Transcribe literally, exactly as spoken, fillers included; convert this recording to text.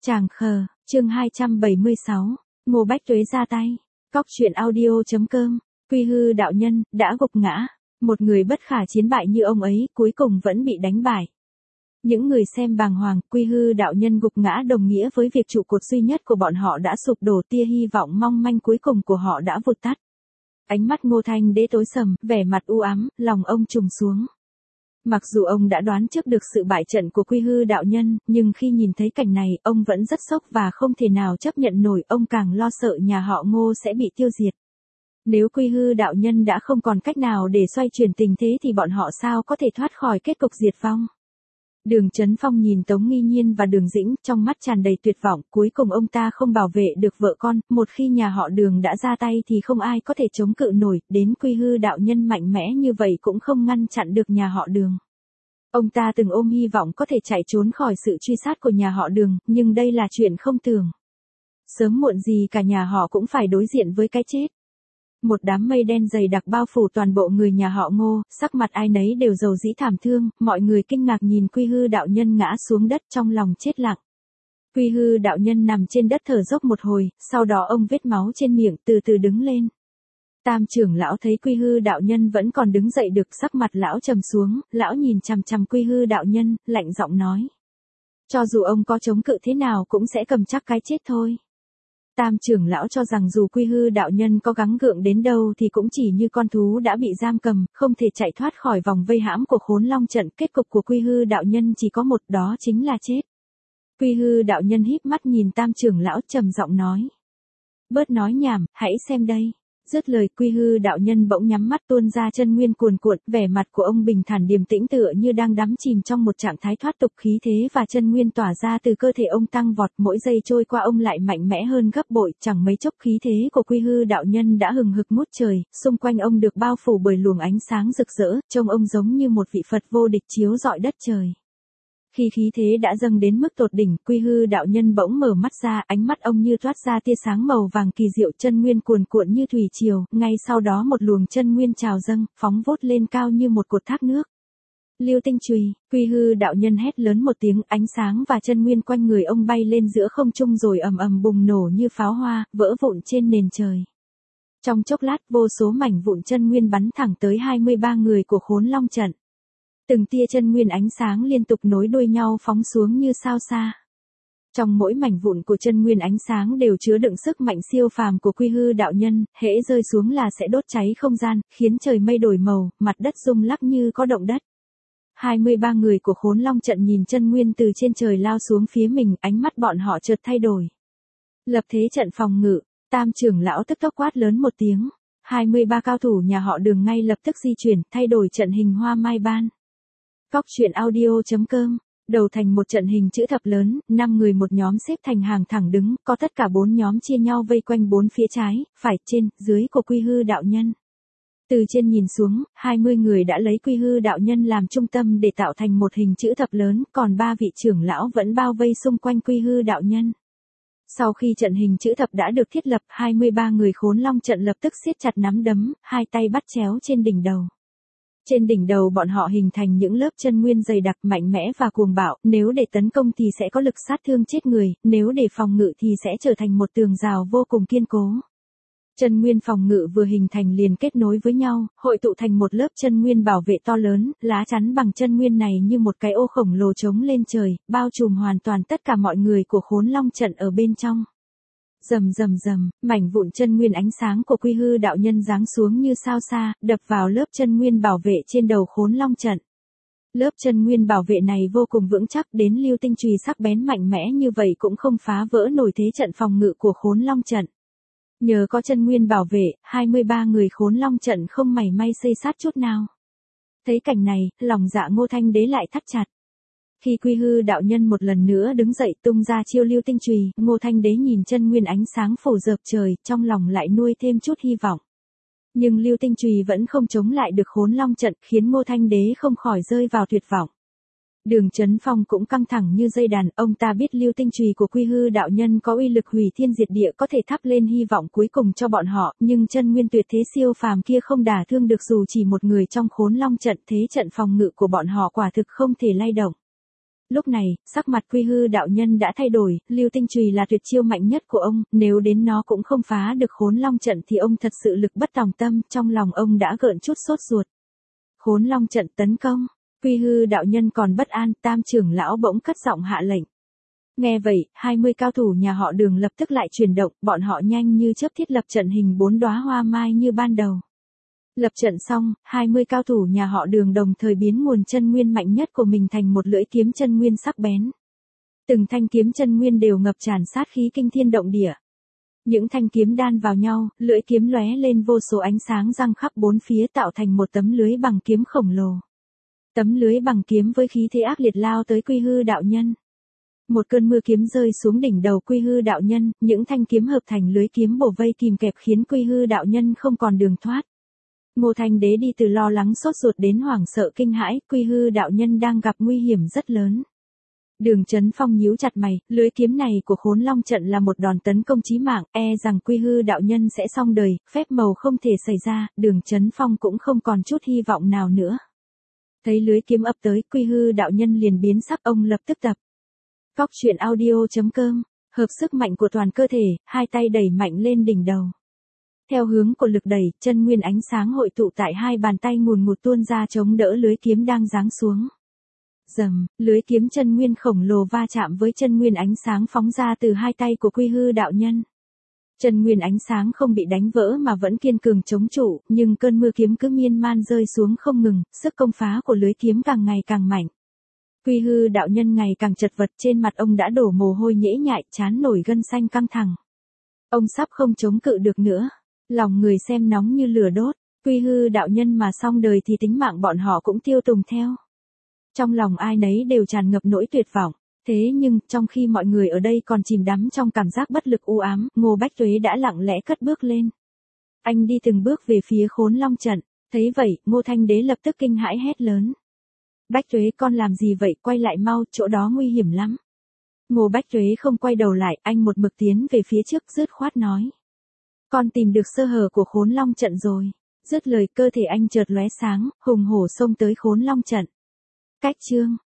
Tràng khờ, chương hai trăm bảy mươi sáu, Ngô Bách Tuế ra tay. Cóc truyện audio.com, Quy Hư đạo nhân, đã gục ngã. Một người bất khả chiến bại như ông ấy, cuối cùng vẫn bị đánh bại. Những người xem bàng hoàng, Quy Hư đạo nhân gục ngã đồng nghĩa với việc trụ cột duy nhất của bọn họ đã sụp đổ, tia hy vọng mong manh cuối cùng của họ đã vụt tắt. Ánh mắt Ngô Thanh Đế tối sầm, vẻ mặt u ám, lòng ông trùng xuống. Mặc dù ông đã đoán trước được sự bại trận của Quy Hư đạo nhân, nhưng khi nhìn thấy cảnh này, ông vẫn rất sốc và không thể nào chấp nhận nổi, ông càng lo sợ nhà họ Ngô sẽ bị tiêu diệt. Nếu Quy Hư đạo nhân đã không còn cách nào để xoay chuyển tình thế thì bọn họ sao có thể thoát khỏi kết cục diệt vong. Đường Chấn Phong nhìn Tống Nghi Nhiên và Đường Dĩnh, trong mắt tràn đầy tuyệt vọng, cuối cùng ông ta không bảo vệ được vợ con, một khi nhà họ Đường đã ra tay thì không ai có thể chống cự nổi, đến Quy Hư đạo nhân mạnh mẽ như vậy cũng không ngăn chặn được nhà họ Đường. Ông ta từng ôm hy vọng có thể chạy trốn khỏi sự truy sát của nhà họ Đường, nhưng đây là chuyện không tưởng. Sớm muộn gì cả nhà họ cũng phải đối diện với cái chết. Một đám mây đen dày đặc bao phủ toàn bộ người nhà họ Ngô, sắc mặt ai nấy đều rầu rĩ thảm thương, mọi người kinh ngạc nhìn Quy Hư đạo nhân ngã xuống đất trong lòng chết lặng. Quy Hư đạo nhân nằm trên đất thở dốc một hồi, sau đó ông vết máu trên miệng từ từ đứng lên. Tam trưởng lão thấy Quy Hư đạo nhân vẫn còn đứng dậy được, sắc mặt lão trầm xuống, lão nhìn chằm chằm Quy Hư đạo nhân, lạnh giọng nói. Cho dù ông có chống cự thế nào cũng sẽ cầm chắc cái chết thôi. Tam trưởng lão cho rằng dù Quy Hư đạo nhân có gắng gượng đến đâu thì cũng chỉ như con thú đã bị giam cầm, không thể chạy thoát khỏi vòng vây hãm của Khốn Long trận, kết cục của Quy Hư đạo nhân chỉ có một, đó chính là chết. Quy Hư đạo nhân híp mắt nhìn Tam trưởng lão trầm giọng nói. Bớt nói nhảm, hãy xem đây. Dứt lời, Quy Hư đạo nhân bỗng nhắm mắt tuôn ra chân nguyên cuồn cuộn, vẻ mặt của ông bình thản điềm tĩnh tựa như đang đắm chìm trong một trạng thái thoát tục, khí thế và chân nguyên tỏa ra từ cơ thể ông tăng vọt, mỗi giây trôi qua ông lại mạnh mẽ hơn gấp bội, chẳng mấy chốc khí thế của Quy Hư đạo nhân đã hừng hực ngút trời, xung quanh ông được bao phủ bởi luồng ánh sáng rực rỡ, trông ông giống như một vị Phật vô địch chiếu rọi đất trời. Khi khí thế đã dâng đến mức tột đỉnh, Quy Hư đạo nhân bỗng mở mắt ra, ánh mắt ông như toát ra tia sáng màu vàng kỳ diệu, chân nguyên cuồn cuộn như thủy triều, ngay sau đó một luồng chân nguyên trào dâng, phóng vút lên cao như một cột thác nước. Lưu tinh chùy, Quy Hư đạo nhân hét lớn một tiếng, ánh sáng và chân nguyên quanh người ông bay lên giữa không trung rồi ầm ầm bùng nổ như pháo hoa, vỡ vụn trên nền trời. Trong chốc lát, vô số mảnh vụn chân nguyên bắn thẳng tới hai mươi ba người của Khốn Long trận. Từng tia chân nguyên ánh sáng liên tục nối đuôi nhau phóng xuống như sao xa. Trong mỗi mảnh vụn của chân nguyên ánh sáng đều chứa đựng sức mạnh siêu phàm của Quy Hư đạo nhân, hễ rơi xuống là sẽ đốt cháy không gian, khiến trời mây đổi màu, mặt đất rung lắc như có động đất. hai mươi ba người của Khốn Long trận nhìn chân nguyên từ trên trời lao xuống phía mình, ánh mắt bọn họ chợt thay đổi. Lập thế trận phòng ngự, Tam trưởng lão tức tốc quát lớn một tiếng. hai mươi ba cao thủ nhà họ Đường ngay lập tức di chuyển, thay đổi trận hình hoa mai ban. Cóc truyện audio.com, đầu thành một trận hình chữ thập lớn, năm người một nhóm xếp thành hàng thẳng đứng, có tất cả bốn nhóm chia nhau vây quanh bốn phía trái, phải, trên, dưới của Quy Hư đạo nhân. Từ trên nhìn xuống, hai mươi người đã lấy Quy Hư đạo nhân làm trung tâm để tạo thành một hình chữ thập lớn, còn ba vị trưởng lão vẫn bao vây xung quanh Quy Hư đạo nhân. Sau khi trận hình chữ thập đã được thiết lập, hai mươi ba người Khốn Long trận lập tức siết chặt nắm đấm, hai tay bắt chéo trên đỉnh đầu. Trên đỉnh đầu bọn họ hình thành những lớp chân nguyên dày đặc, mạnh mẽ và cuồng bạo, nếu để tấn công thì sẽ có lực sát thương chết người, nếu để phòng ngự thì sẽ trở thành một tường rào vô cùng kiên cố. Chân nguyên phòng ngự vừa hình thành liền kết nối với nhau, hội tụ thành một lớp chân nguyên bảo vệ to lớn, lá chắn bằng chân nguyên này như một cái ô khổng lồ trống lên trời, bao trùm hoàn toàn tất cả mọi người của Khốn Long trận ở bên trong. Rầm rầm rầm, mảnh vụn chân nguyên ánh sáng của Quy Hư đạo nhân giáng xuống như sao xa, đập vào lớp chân nguyên bảo vệ trên đầu Khốn Long trận. Lớp chân nguyên bảo vệ này vô cùng vững chắc, đến lưu tinh chùy sắc bén mạnh mẽ như vậy cũng không phá vỡ nổi thế trận phòng ngự của Khốn Long trận. Nhờ có chân nguyên bảo vệ, hai mươi ba người Khốn Long trận không mảy may xây sát chút nào. Thấy cảnh này, lòng dạ Ngô Thanh Đế lại thắt chặt. Khi Quy Hư đạo nhân một lần nữa đứng dậy tung ra chiêu lưu tinh chùy, Ngô Thanh Đế nhìn chân nguyên ánh sáng phủ dợp trời, trong lòng lại nuôi thêm chút hy vọng. Nhưng lưu tinh chùy vẫn không chống lại được Khốn Long trận, khiến Ngô Thanh Đế không khỏi rơi vào tuyệt vọng. Đường Chấn Phong cũng căng thẳng như dây đàn, ông ta biết lưu tinh chùy của Quy Hư đạo nhân có uy lực hủy thiên diệt địa, có thể thắp lên hy vọng cuối cùng cho bọn họ, nhưng chân nguyên tuyệt thế siêu phàm kia không đả thương được dù chỉ một người trong Khốn Long trận, thế trận phòng ngự của bọn họ quả thực không thể lay động. Lúc này, sắc mặt Quy Hư đạo nhân đã thay đổi, Lưu Tinh chùy là tuyệt chiêu mạnh nhất của ông, nếu đến nó cũng không phá được Khốn Long trận thì ông thật sự lực bất tòng tâm, trong lòng ông đã gợn chút sốt ruột. Khốn Long trận tấn công, Quy Hư đạo nhân còn bất an, Tam trưởng lão bỗng cất giọng hạ lệnh. Nghe vậy, hai mươi cao thủ nhà họ Đường lập tức lại chuyển động, bọn họ nhanh như chớp thiết lập trận hình bốn đóa hoa mai như ban đầu. Lập trận xong, hai mươi cao thủ nhà họ Đường đồng thời biến nguồn chân nguyên mạnh nhất của mình thành một lưỡi kiếm chân nguyên sắc bén. Từng thanh kiếm chân nguyên đều ngập tràn sát khí kinh thiên động địa. Những thanh kiếm đan vào nhau, lưỡi kiếm lóe lên vô số ánh sáng răng khắp bốn phía tạo thành một tấm lưới bằng kiếm khổng lồ. Tấm lưới bằng kiếm với khí thế ác liệt lao tới Quy Hư đạo nhân. Một cơn mưa kiếm rơi xuống đỉnh đầu Quy Hư đạo nhân, những thanh kiếm hợp thành lưới kiếm bổ vây kìm kẹp khiến Quy Hư đạo nhân không còn đường thoát. Ngô Thanh Đế đi từ lo lắng sốt ruột đến hoảng sợ kinh hãi, Quy Hư đạo nhân đang gặp nguy hiểm rất lớn. Đường Chấn Phong nhíu chặt mày, lưới kiếm này của Khốn Long trận là một đòn tấn công chí mạng, e rằng Quy Hư đạo nhân sẽ xong đời, phép màu không thể xảy ra, Đường Chấn Phong cũng không còn chút hy vọng nào nữa. Thấy lưới kiếm ập tới, Quy Hư đạo nhân liền biến sắc, ông lập tức tập. Cóc truyện audio chấm com, hợp sức mạnh của toàn cơ thể, hai tay đẩy mạnh lên đỉnh đầu. Theo hướng của lực đẩy, chân nguyên ánh sáng hội tụ tại hai bàn tay ngùn ngụt tuôn ra chống đỡ lưới kiếm đang giáng xuống. Rầm, lưới kiếm chân nguyên khổng lồ va chạm với chân nguyên ánh sáng phóng ra từ hai tay của Quy Hư đạo nhân. Chân nguyên ánh sáng không bị đánh vỡ mà vẫn kiên cường chống trụ, nhưng cơn mưa kiếm cứ miên man rơi xuống không ngừng, sức công phá của lưới kiếm càng ngày càng mạnh. Quy Hư đạo nhân ngày càng chật vật, trên mặt ông đã đổ mồ hôi nhễ nhại, trán nổi gân xanh căng thẳng. Ông sắp không chống cự được nữa. Lòng người xem nóng như lửa đốt, Quy Hư đạo nhân mà xong đời thì tính mạng bọn họ cũng tiêu tùng theo. Trong lòng ai nấy đều tràn ngập nỗi tuyệt vọng. Thế nhưng, trong khi mọi người ở đây còn chìm đắm trong cảm giác bất lực u ám, Ngô Bách Tuế đã lặng lẽ cất bước lên. Anh đi từng bước về phía Khốn Long trận, thấy vậy, Ngô Thanh Đế lập tức kinh hãi hét lớn. Bách Tuế con làm gì vậy, quay lại mau, chỗ đó nguy hiểm lắm. Ngô Bách Tuế không quay đầu lại, anh một mực tiến về phía trước dứt khoát nói. Con tìm được sơ hở của Khốn Long trận rồi. Dứt lời cơ thể anh chợt lóe sáng, hùng hổ xông tới Khốn Long trận. Cách chương